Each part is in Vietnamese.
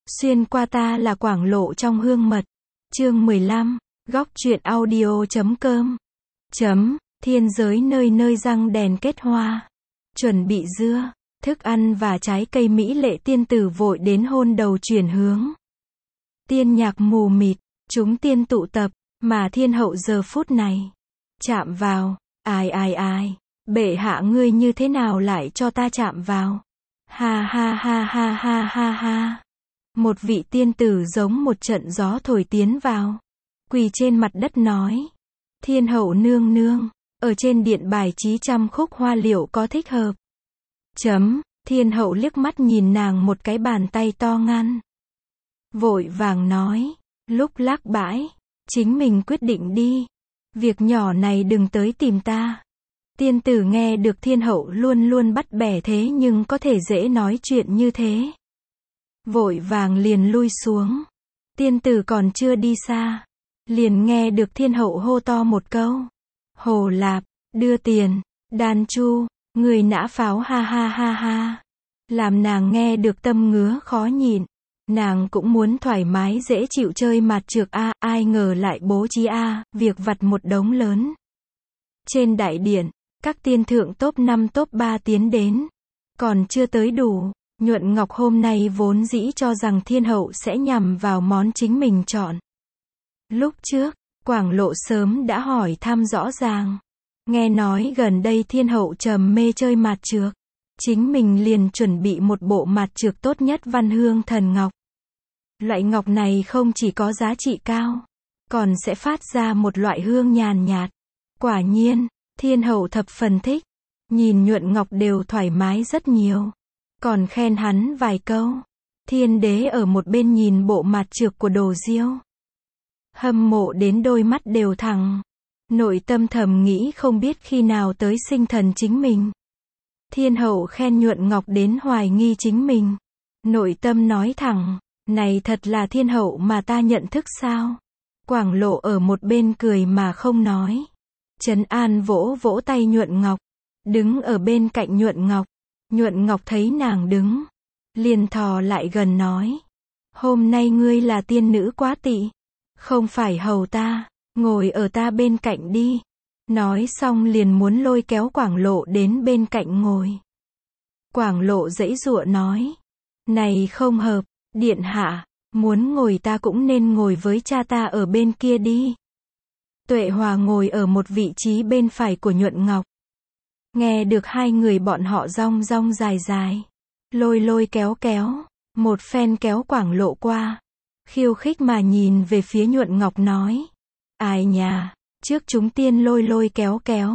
Xuyên qua ta là Quảng Lộ trong hương mật. Chương 15, góc truyện audio.com. Thiên giới nơi nơi răng đèn kết hoa. Chuẩn bị dưa, thức ăn và trái cây mỹ lệ tiên tử vội đến hôn đầu chuyển hướng. Tiên nhạc mù mịt, chúng tiên tụ tập, mà thiên hậu giờ phút này chạm vào, ai, bệ hạ ngươi như thế nào lại cho ta chạm vào? Ha ha ha ha ha ha ha. Một vị tiên tử giống một trận gió thổi tiến vào, quỳ trên mặt đất nói: Thiên hậu nương nương, ở trên điện bài trí trăm khúc hoa liệu có thích hợp? Thiên hậu liếc mắt nhìn nàng một cái, bàn tay to ngăn. Vội vàng nói: lúc lác bãi, chính mình quyết định đi. Việc nhỏ này đừng tới tìm ta. Tiên tử nghe được thiên hậu luôn luôn bắt bẻ thế nhưng có thể dễ nói chuyện như thế, vội vàng liền lui xuống. Tiên tử còn chưa đi xa, liền nghe được thiên hậu hô to một câu: Hồ Lạp, đưa tiền. Đan Chu, người nã pháo, ha ha ha ha. Làm nàng nghe được tâm ngứa khó nhịn. Nàng cũng muốn thoải mái dễ chịu chơi mạt trược a, ai ngờ lại bố trí việc vặt một đống lớn. Trên đại điện, các tiên thượng top 5 top 3 tiến đến, còn chưa tới đủ. Nhuận Ngọc hôm nay vốn dĩ cho rằng thiên hậu sẽ nhằm vào món chính mình chọn. Lúc trước, Quảng Lộ sớm đã hỏi thăm rõ ràng. Nghe nói gần đây thiên hậu trầm mê chơi mạt trược, chính mình liền chuẩn bị một bộ mạt trược tốt nhất Văn Hương Thần Ngọc. Loại ngọc này không chỉ có giá trị cao, còn sẽ phát ra một loại hương nhàn nhạt. Quả nhiên, thiên hậu thập phần thích. Nhìn Nhuận Ngọc đều thoải mái rất nhiều, còn khen hắn vài câu. Thiên đế ở một bên nhìn bộ mạt trược của Đồ Diêu, hâm mộ đến đôi mắt đều thẳng. Nội tâm thầm nghĩ không biết khi nào tới sinh thần chính mình. Thiên hậu khen Nhuận Ngọc đến hoài nghi chính mình. Nội tâm nói thẳng: này thật là thiên hậu mà ta nhận thức sao? Quảng Lộ ở một bên cười mà không nói. Trấn An vỗ vỗ tay Nhuận Ngọc, đứng ở bên cạnh Nhuận Ngọc. Nhuận Ngọc thấy nàng đứng, liền thò lại gần nói: hôm nay ngươi là tiên nữ quá tị, không phải hầu ta, ngồi ở ta bên cạnh đi. Nói xong liền muốn lôi kéo Quảng Lộ đến bên cạnh ngồi. Quảng Lộ giãy giụa nói: này không hợp, điện hạ, muốn ngồi ta cũng nên ngồi với cha ta ở bên kia đi. Tuệ Hòa ngồi ở một vị trí bên phải của Nhuận Ngọc. Nghe được hai người bọn họ rong rong dài dài, lôi kéo, một phen kéo Quảng Lộ qua, khiêu khích mà nhìn về phía Nhuận Ngọc nói: ai nhà, trước chúng tiên lôi kéo,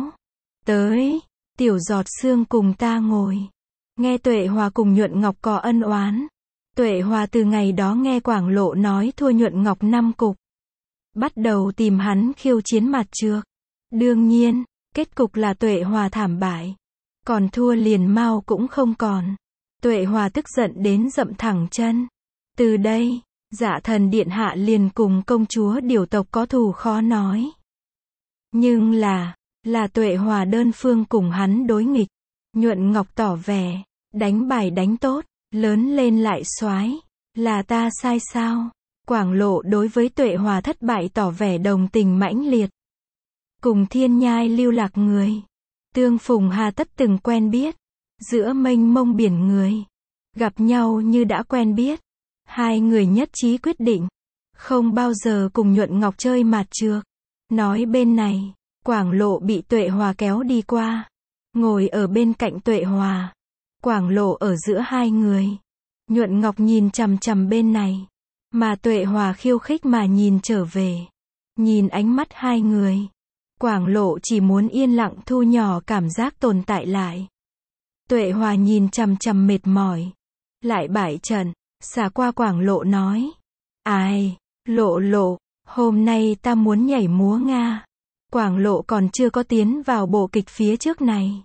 tới, tiểu giọt sương cùng ta ngồi. Nghe Tuệ Hòa cùng Nhuận Ngọc có ân oán. Tuệ Hòa từ ngày đó nghe Quảng Lộ nói thua Nhuận Ngọc 5 cục, bắt đầu tìm hắn khiêu chiến mạt trược. Đương nhiên, kết cục là Tuệ Hòa thảm bại, còn thua liền mau cũng không còn. Tuệ Hòa tức giận đến dậm thẳng chân. Từ đây, Dạ Thần điện hạ liền cùng công chúa Điểu tộc có thù khó nói. Nhưng là Tuệ Hòa đơn phương cùng hắn đối nghịch. Nhuận Ngọc tỏ vẻ, đánh bài đánh tốt, lớn lên lại soái, là ta sai sao? Quảng Lộ đối với Tuệ Hòa thất bại tỏ vẻ đồng tình mãnh liệt. Cùng thiên nhai lưu lạc người, tương phùng hà tất từng quen biết, giữa mênh mông biển người, gặp nhau như đã quen biết. Hai người nhất trí quyết định, không bao giờ cùng Nhuận Ngọc chơi mạt trược. Nói bên này, Quảng Lộ bị Tuệ Hòa kéo đi qua, ngồi ở bên cạnh Tuệ Hòa. Quảng Lộ ở giữa hai người. Nhuận Ngọc nhìn chằm chằm bên này, mà Tuệ Hòa khiêu khích mà nhìn trở về. Nhìn ánh mắt hai người, Quảng Lộ chỉ muốn yên lặng thu nhỏ cảm giác tồn tại lại. Tuệ Hòa nhìn chằm chằm mệt mỏi, lại bại trận, xả qua Quảng Lộ nói: ai, Lộ, hôm nay ta muốn nhảy múa Nga. Quảng Lộ còn chưa có tiến vào bộ kịch phía trước này.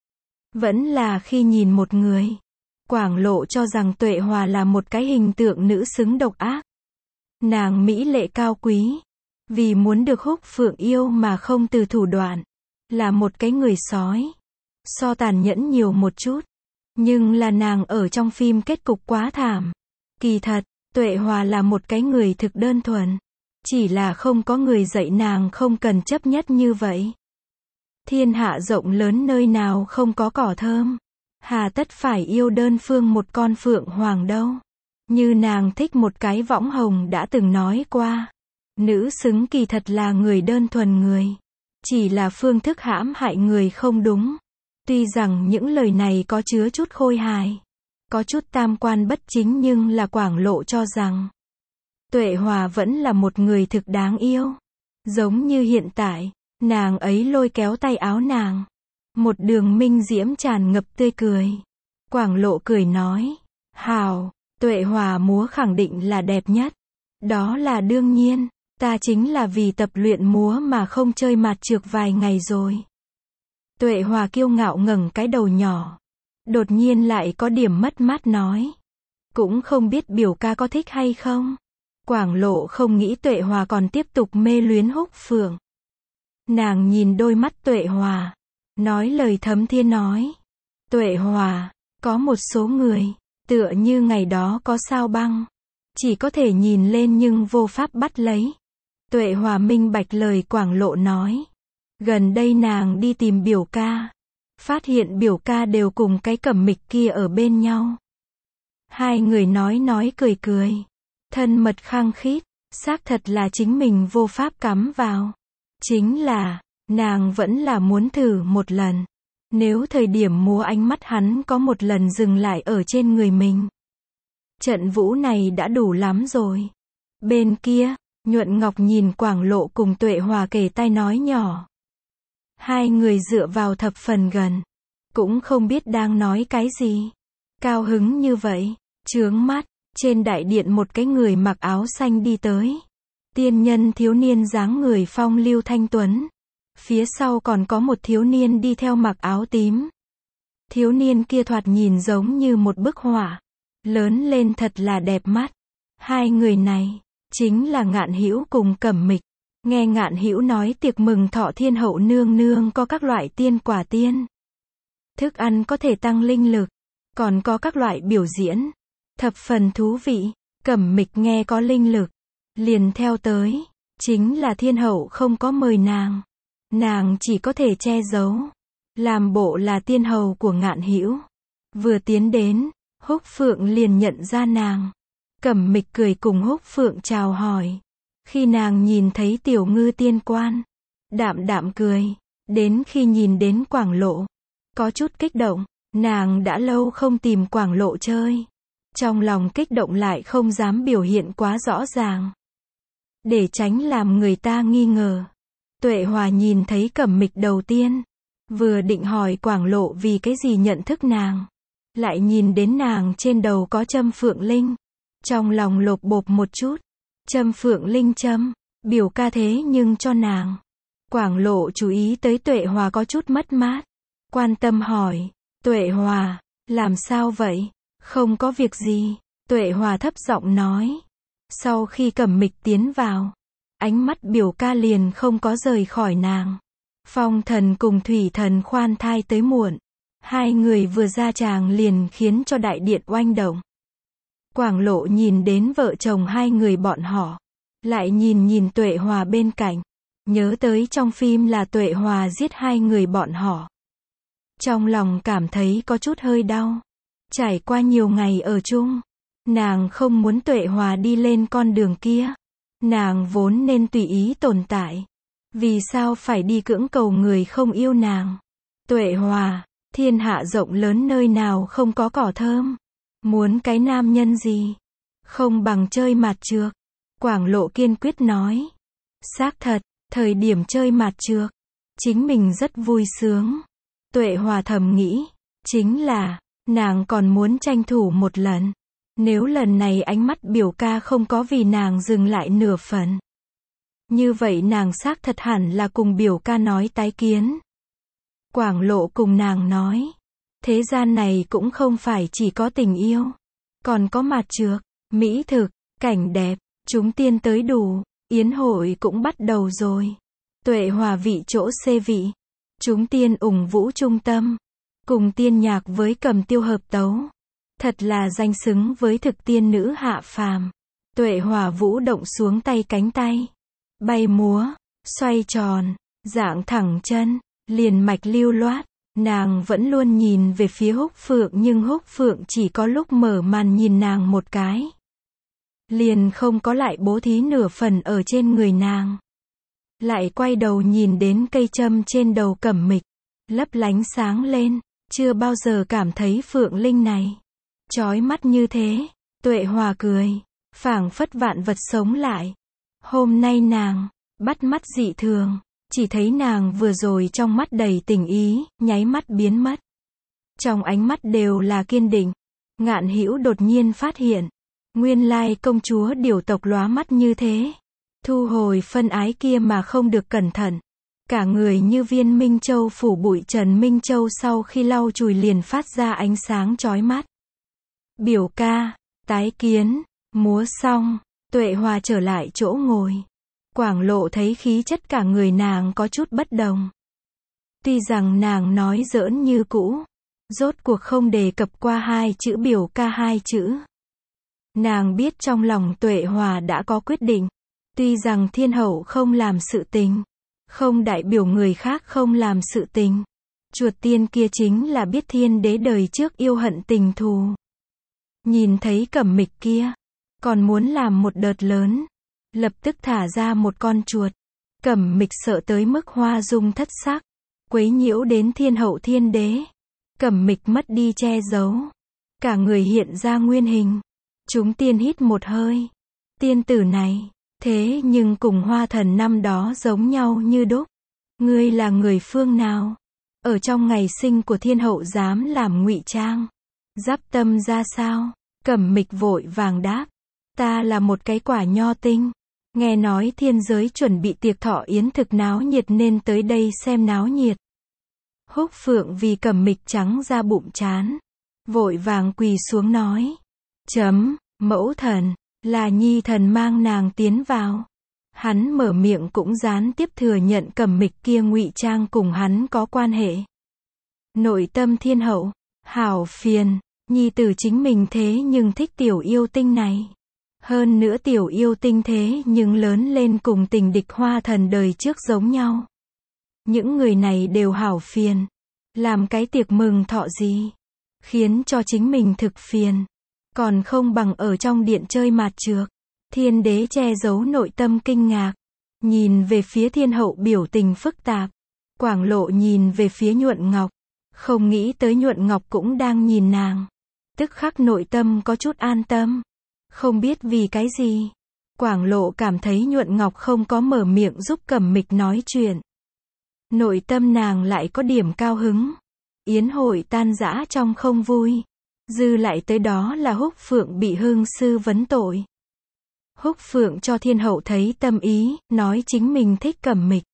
Vẫn là khi nhìn một người, Quảng Lộ cho rằng Tuệ Hòa là một cái hình tượng nữ xứng độc ác. Nàng mỹ lệ cao quý, vì muốn được Húc Phượng yêu mà không từ thủ đoạn, là một cái người sói, so tàn nhẫn nhiều một chút. Nhưng là nàng ở trong phim kết cục quá thảm. Kỳ thật, Tuệ Hòa là một cái người thực đơn thuần. Chỉ là không có người dạy nàng không cần chấp nhất như vậy. Thiên hạ rộng lớn nơi nào không có cỏ thơm. Hà tất phải yêu đơn phương một con phượng hoàng đâu. Như nàng thích một cái võng hồng đã từng nói qua. Nữ xứng kỳ thật là người đơn thuần người. Chỉ là phương thức hãm hại người không đúng. Tuy rằng những lời này có chứa chút khôi hài. Có chút tam quan bất chính nhưng là Quảng Lộ cho rằng. Tuệ Hòa vẫn là một người thực đáng yêu. Giống như hiện tại, nàng ấy lôi kéo tay áo nàng. Một đường minh diễm tràn ngập tươi cười. Quảng Lộ cười nói. Hào, Tuệ Hòa múa khẳng định là đẹp nhất. Đó là đương nhiên, ta chính là vì tập luyện múa mà không chơi mạt trược vài ngày rồi. Tuệ Hòa kiêu ngạo ngẩng cái đầu nhỏ. Đột nhiên lại có điểm mất mát nói. Cũng không biết biểu ca có thích hay không. Quảng Lộ không nghĩ Tuệ Hòa còn tiếp tục mê luyến Húc Phượng. Nàng nhìn đôi mắt Tuệ Hòa. Nói lời thấm thiên nói. Tuệ Hòa, có một số người, tựa như ngày đó có sao băng. Chỉ có thể nhìn lên nhưng vô pháp bắt lấy. Tuệ Hòa minh bạch lời Quảng Lộ nói. Gần đây nàng đi tìm biểu ca. Phát hiện biểu ca đều cùng cái Cẩm Mịch kia ở bên nhau. Hai người nói cười cười. Thân mật khăng khít. Xác thật là chính mình vô pháp cắm vào. Chính là, nàng vẫn là muốn thử một lần. Nếu thời điểm múa ánh mắt hắn có một lần dừng lại ở trên người mình. Trận vũ này đã đủ lắm rồi. Bên kia, Nhuận Ngọc nhìn Quảng Lộ cùng Tuệ Hòa kề tai nói nhỏ. Hai người dựa vào thập phần gần. Cũng không biết đang nói cái gì. Cao hứng như vậy. Chướng mắt. Trên đại điện một cái người mặc áo xanh đi tới. Tiên nhân thiếu niên dáng người phong lưu thanh tuấn. Phía sau còn có một thiếu niên đi theo mặc áo tím. Thiếu niên kia thoạt nhìn giống như một bức họa. Lớn lên thật là đẹp mắt. Hai người này, chính là Ngạn Hữu cùng Cẩm Mịch. Nghe Ngạn Hữu nói tiệc mừng thọ thiên hậu nương nương có các loại tiên quả tiên. Thức ăn có thể tăng linh lực. Còn có các loại biểu diễn. Thập phần thú vị. Cẩm Mịch nghe có linh lực. Liền theo tới. Chính là thiên hậu không có mời nàng. Nàng chỉ có thể che giấu. Làm bộ là tiên hầu của Ngạn Hữu. Vừa tiến đến, Húc Phượng liền nhận ra nàng. Cẩm Mịch cười cùng Húc Phượng chào hỏi. Khi nàng nhìn thấy tiểu ngư tiên quan, đạm đạm cười. Đến khi nhìn đến Quảng Lộ, có chút kích động. Nàng đã lâu không tìm Quảng Lộ chơi. Trong lòng kích động lại không dám biểu hiện quá rõ ràng. Để tránh làm người ta nghi ngờ. Tuệ Hòa nhìn thấy Cẩm Mịch đầu tiên. Vừa định hỏi Quảng Lộ vì cái gì nhận thức nàng. Lại nhìn đến nàng trên đầu có châm phượng linh. Trong lòng lột bột một chút. Châm phượng linh châm. Biểu ca thế nhưng cho nàng. Quảng Lộ chú ý tới Tuệ Hòa có chút mất mát. Quan tâm hỏi. Tuệ Hòa, làm sao vậy? Không có việc gì. Tuệ Hòa thấp giọng nói. Sau khi Cẩm Mịch tiến vào, ánh mắt biểu ca liền không có rời khỏi nàng. Phong thần cùng thủy thần khoan thai tới muộn. Hai người vừa ra tràng liền khiến cho đại điện oanh động. Quảng Lộ nhìn đến vợ chồng hai người bọn họ. Lại nhìn Tuệ Hòa bên cạnh. Nhớ tới trong phim là Tuệ Hòa giết hai người bọn họ. Trong lòng cảm thấy có chút hơi đau. Trải qua nhiều ngày ở chung. Nàng không muốn Tuệ Hòa đi lên con đường kia. Nàng vốn nên tùy ý tồn tại. Vì sao phải đi cưỡng cầu người không yêu nàng? Tuệ Hòa, thiên hạ rộng lớn nơi nào không có cỏ thơm. Muốn cái nam nhân gì? Không bằng chơi mạt trược. Quảng Lộ kiên quyết nói. Xác thật, thời điểm chơi mạt trược, chính mình rất vui sướng. Tuệ Hòa thầm nghĩ. Chính là, nàng còn muốn tranh thủ một lần. Nếu lần này ánh mắt biểu ca không có vì nàng dừng lại nửa phần. Như vậy nàng xác thật hẳn là cùng biểu ca nói tái kiến. Quảng Lộ cùng nàng nói. Thế gian này cũng không phải chỉ có tình yêu. Còn có mạt trược, mỹ thực, cảnh đẹp, chúng tiên tới đủ. Yến hội cũng bắt đầu rồi. Tuệ Hòa vị chỗ xê vị. Chúng tiên ủng vũ trung tâm. Cùng tiên nhạc với Cầm Tiêu hợp tấu. Thật là danh xứng với thực tiên nữ hạ phàm. Tuệ Hòa vũ động xuống tay cánh tay. Bay múa, xoay tròn, dạng thẳng chân, liền mạch lưu loát. Nàng vẫn luôn nhìn về phía Húc Phượng nhưng Húc Phượng chỉ có lúc mở màn nhìn nàng một cái. Liền không có lại bố thí nửa phần ở trên người nàng. Lại quay đầu nhìn đến cây châm trên đầu Cẩm Mịch. Lấp lánh sáng lên, chưa bao giờ cảm thấy Phượng Linh này chói mắt như thế. Tuệ Hòa cười, phảng phất vạn vật sống lại. Hôm nay nàng bắt mắt dị thường, chỉ thấy nàng vừa rồi trong mắt đầy tình ý, nháy mắt biến mất. Trong ánh mắt đều là kiên định. Ngạn Hữu đột nhiên phát hiện, nguyên lai công chúa Điểu tộc lóa mắt như thế. Thu hồi phân ái kia mà không được cẩn thận. Cả người như viên Minh Châu phủ bụi trần Minh Châu sau khi lau chùi liền phát ra ánh sáng chói mắt. Biểu ca, tái kiến, múa xong, Tuệ Hòa trở lại chỗ ngồi. Quảng Lộ thấy khí chất cả người nàng có chút bất đồng. Tuy rằng nàng nói giỡn như cũ, rốt cuộc không đề cập qua hai chữ biểu ca hai chữ. Nàng biết trong lòng Tuệ Hòa đã có quyết định. Tuy rằng thiên hậu không làm sự tình, không đại biểu người khác không làm sự tình. Chuột tiên kia chính là biết thiên đế đời trước yêu hận tình thù. Nhìn thấy Cẩm Mịch kia, còn muốn làm một đợt lớn. Lập tức thả ra một con chuột. Cẩm Mịch sợ tới mức hoa dung thất sắc, quấy nhiễu đến thiên hậu thiên đế. Cẩm Mịch mất đi che giấu, cả người hiện ra nguyên hình. Chúng tiên hít một hơi. Tiên tử này, thế nhưng cùng Hoa Thần năm đó giống nhau như đúc. Ngươi là người phương nào? Ở trong ngày sinh của thiên hậu dám làm ngụy trang? Giáp tâm ra sao? Cẩm Mịch vội vàng đáp. Ta là một cái quả nho tinh. Nghe nói thiên giới chuẩn bị tiệc thọ yến thực náo nhiệt nên tới đây xem náo nhiệt. Húc Phượng vì Cẩm Mịch trắng ra bụng chán. Vội vàng quỳ xuống nói. Mẫu thần, là nhi thần mang nàng tiến vào. Hắn mở miệng cũng gián tiếp thừa nhận Cẩm Mịch kia ngụy trang cùng hắn có quan hệ. Nội tâm thiên hậu, hảo phiền, nhi tử chính mình thế nhưng thích tiểu yêu tinh này. Hơn nữa tiểu yêu tinh thế nhưng lớn lên cùng tình địch Hoa Thần đời trước giống nhau. Những người này đều hảo phiền. Làm cái tiệc mừng thọ gì? Khiến cho chính mình thực phiền. Còn không bằng ở trong điện chơi mạt trược. Thiên đế che giấu nội tâm kinh ngạc. Nhìn về phía thiên hậu biểu tình phức tạp. Quảng Lộ nhìn về phía Nhuận Ngọc. Không nghĩ tới Nhuận Ngọc cũng đang nhìn nàng. Tức khắc nội tâm có chút an tâm. Không biết vì cái gì. Quảng Lộ cảm thấy Nhuận Ngọc không có mở miệng giúp Cẩm Mịch nói chuyện. Nội tâm nàng lại có điểm cao hứng. Yến hội tan rã trong không vui. Dư lại tới đó là Húc Phượng bị Hưng sư vấn tội. Húc Phượng cho thiên hậu thấy tâm ý, nói chính mình thích Cẩm Mịch.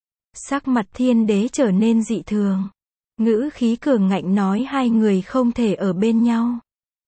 Sắc mặt thiên đế trở nên dị thường. Ngữ khí cường ngạnh nói hai người không thể ở bên nhau.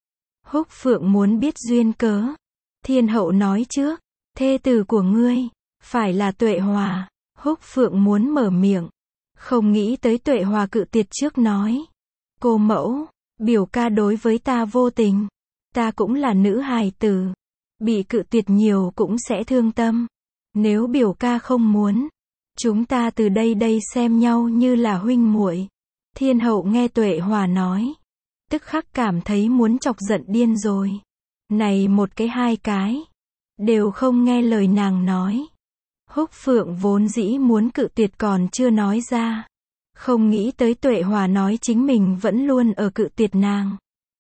Húc Phượng muốn biết duyên cớ. Thiên hậu nói trước, thê tử của ngươi, phải là Tuệ Hòa. Húc Phượng muốn mở miệng. Không nghĩ tới Tuệ Hòa cự tuyệt trước nói. Cô mẫu, biểu ca đối với ta vô tình. Ta cũng là nữ hài tử. Bị cự tuyệt nhiều cũng sẽ thương tâm. Nếu biểu ca không muốn, chúng ta từ đây xem nhau như là huynh muội. Thiên hậu nghe Tuệ Hòa nói. Tức khắc cảm thấy muốn chọc giận điên rồi. Này một cái hai cái. Đều không nghe lời nàng nói. Húc Phượng vốn dĩ muốn cự tuyệt còn chưa nói ra. Không nghĩ tới Tuệ Hòa nói chính mình vẫn luôn ở cự tuyệt nàng.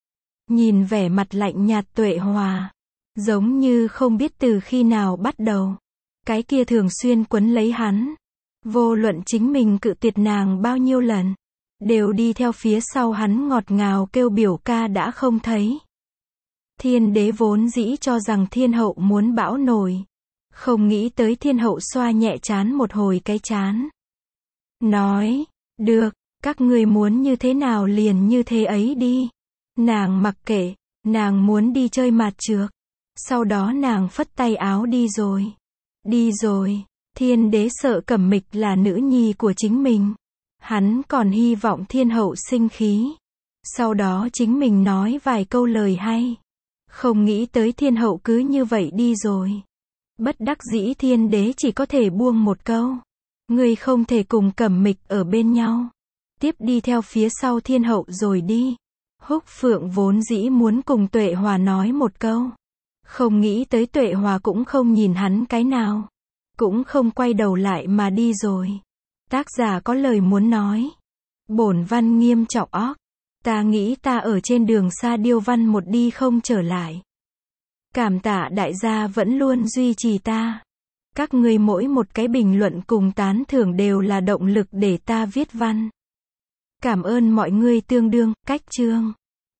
Nhìn vẻ mặt lạnh nhạt Tuệ Hòa. Giống như không biết từ khi nào bắt đầu. Cái kia thường xuyên quấn lấy hắn. Vô luận chính mình cự tuyệt nàng bao nhiêu lần. Đều đi theo phía sau hắn ngọt ngào kêu biểu ca đã không thấy. Thiên đế vốn dĩ cho rằng thiên hậu muốn bão nổi. Không nghĩ tới thiên hậu xoa nhẹ trán một hồi cái trán. Nói, được, các ngươi muốn như thế nào liền như thế ấy đi. Nàng mặc kệ, nàng muốn đi chơi mạt trược. Sau đó nàng phất tay áo đi rồi. Đi rồi, thiên đế sợ Cẩm Mịch là nữ nhi của chính mình. Hắn còn hy vọng thiên hậu sinh khí. Sau đó chính mình nói vài câu lời hay. Không nghĩ tới thiên hậu cứ như vậy đi rồi. Bất đắc dĩ thiên đế chỉ có thể buông một câu. Ngươi không thể cùng Cẩm Mịch ở bên nhau. Tiếp đi theo phía sau thiên hậu rồi đi. Húc Phượng vốn dĩ muốn cùng Tuệ Hòa nói một câu. Không nghĩ tới Tuệ Hòa cũng không nhìn hắn cái nào. Cũng không quay đầu lại mà đi rồi. Tác giả có lời muốn nói. Bổn văn nghiêm trọng óc. Ta nghĩ ta ở trên đường xa điêu văn một đi không trở lại. Cảm tạ đại gia vẫn luôn duy trì ta. Các ngươi mỗi một cái bình luận cùng tán thưởng đều là động lực để ta viết văn. Cảm ơn mọi người tương đương, cách chương.